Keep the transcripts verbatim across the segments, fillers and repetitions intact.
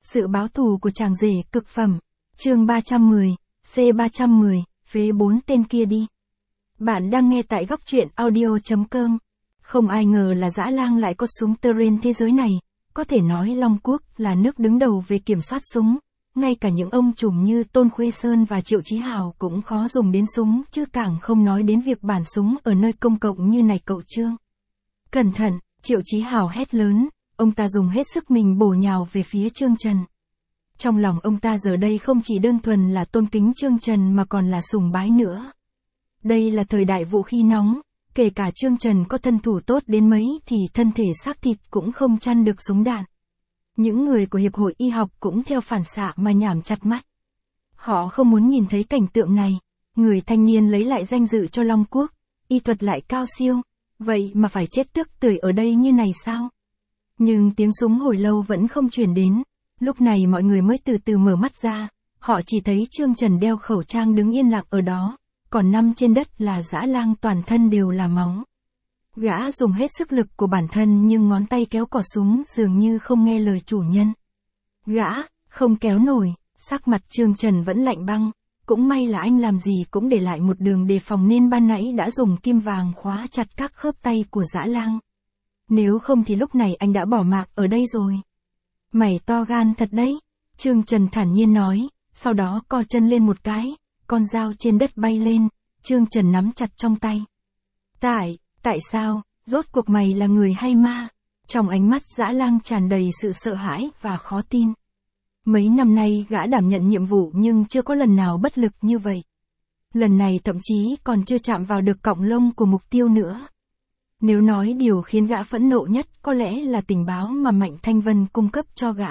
Sự báo thù của chàng rể cực phẩm. Chương ba trăm mười, C ba trăm mười, phế bốn tên kia đi. Bạn đang nghe tại góc truyện audio chấm com. Không ai ngờ là Dã Lang lại có súng Terrain thế giới này, có thể nói Long Quốc là nước đứng đầu về kiểm soát súng, ngay cả những ông trùm như Tôn Khuê Sơn và Triệu Chí Hào cũng khó dùng đến súng, chứ càng không nói đến việc bản súng ở nơi công cộng như này cậu Trương. Cẩn thận, Triệu Chí Hào hét lớn, ông ta dùng hết sức mình bổ nhào về phía Trương Trần. Trong lòng ông ta giờ đây không chỉ đơn thuần là tôn kính Trương Trần mà còn là sùng bái nữa. Đây là thời đại vũ khí nóng, kể cả Trương Trần có thân thủ tốt đến mấy thì thân thể xác thịt cũng không chăn được súng đạn. Những người của Hiệp hội Y học cũng theo phản xạ mà nhảm chặt mắt. Họ không muốn nhìn thấy cảnh tượng này, người thanh niên lấy lại danh dự cho Long Quốc, y thuật lại cao siêu, vậy mà phải chết tức tưởi ở đây như này sao? Nhưng tiếng súng hồi lâu vẫn không truyền đến, lúc này mọi người mới từ từ mở mắt ra, họ chỉ thấy Trương Trần đeo khẩu trang đứng yên lặng ở đó, còn nằm trên đất là Dã Lang toàn thân đều là máu. Gã dùng hết sức lực của bản thân nhưng ngón tay kéo cò súng dường như không nghe lời chủ nhân. Gã, không kéo nổi, sắc mặt Trương Trần vẫn lạnh băng, cũng may là anh làm gì cũng để lại một đường đề phòng nên ban nãy đã dùng kim vàng khóa chặt các khớp tay của Dã Lang. Nếu không thì lúc này anh đã bỏ mạng ở đây rồi. Mày to gan thật đấy, Trương Trần thản nhiên nói, sau đó co chân lên một cái, con dao trên đất bay lên, Trương Trần nắm chặt trong tay. Tại, tại sao, rốt cuộc mày là người hay ma? Trong ánh mắt Dã Lang tràn đầy sự sợ hãi và khó tin. Mấy năm nay gã đảm nhận nhiệm vụ nhưng chưa có lần nào bất lực như vậy. Lần này thậm chí còn chưa chạm vào được cọng lông của mục tiêu nữa. Nếu nói điều khiến gã phẫn nộ nhất có lẽ là tình báo mà Mạnh Thanh Vân cung cấp cho gã.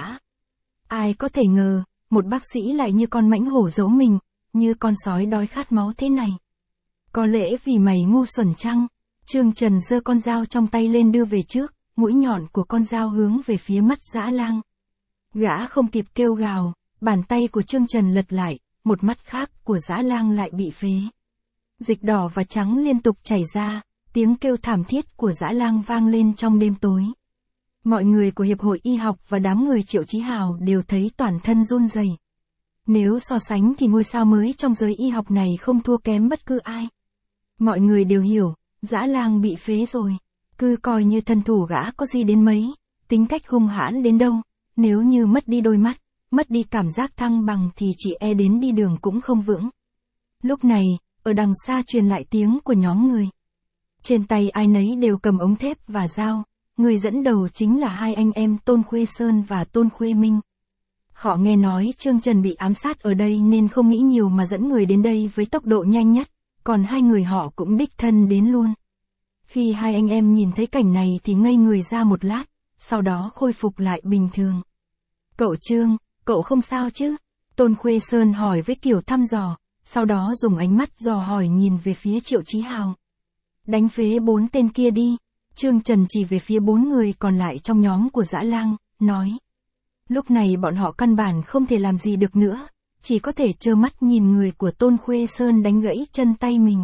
Ai có thể ngờ, một bác sĩ lại như con mãnh hổ giấu mình, như con sói đói khát máu thế này. Có lẽ vì mày ngu xuẩn chăng? Trương Trần giơ con dao trong tay lên đưa về trước, mũi nhọn của con dao hướng về phía mắt Dã Lang. Gã không kịp kêu gào, bàn tay của Trương Trần lật lại, một mắt khác của Dã Lang lại bị phế. Dịch đỏ và trắng liên tục chảy ra, tiếng kêu thảm thiết của Dã Lang vang lên trong đêm tối. Mọi người của Hiệp hội Y học và đám người Triệu Chí Hào đều thấy toàn thân run rẩy. Nếu so sánh thì ngôi sao mới trong giới y học này không thua kém bất cứ ai. Mọi người đều hiểu, Dã Lang bị phế rồi. Cứ coi như thân thủ gã có gì đến mấy, tính cách hung hãn đến đâu, nếu như mất đi đôi mắt, mất đi cảm giác thăng bằng thì chỉ e đến đi đường cũng không vững. Lúc này, ở đằng xa truyền lại tiếng của nhóm người. Trên tay ai nấy đều cầm ống thép và dao, người dẫn đầu chính là hai anh em Tôn Khuê Sơn và Tôn Khuê Minh. Họ nghe nói Trương Trần bị ám sát ở đây nên không nghĩ nhiều mà dẫn người đến đây với tốc độ nhanh nhất, còn hai người họ cũng đích thân đến luôn. Khi hai anh em nhìn thấy cảnh này thì ngây người ra một lát, sau đó khôi phục lại bình thường. Cậu Trương, cậu không sao chứ? Tôn Khuê Sơn hỏi với kiểu thăm dò, sau đó dùng ánh mắt dò hỏi nhìn về phía Triệu Chí Hào. Đánh phế bốn tên kia đi. Trương Trần chỉ về phía bốn người còn lại trong nhóm của Dã Lang, nói. Lúc này bọn họ căn bản không thể làm gì được nữa, chỉ có thể trơ mắt nhìn người của Tôn Khuê Sơn đánh gãy chân tay mình.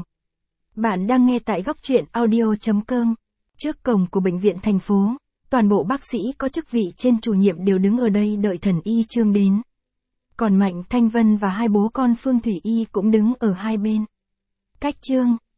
Bạn đang nghe tại góc truyện audio chấm com. Trước cổng của bệnh viện thành phố, toàn bộ bác sĩ có chức vị trên chủ nhiệm đều đứng ở đây đợi thần y Trương đến. Còn Mạnh Thanh Vân và hai bố con Phương Thủy Y cũng đứng ở hai bên. Cách Trương,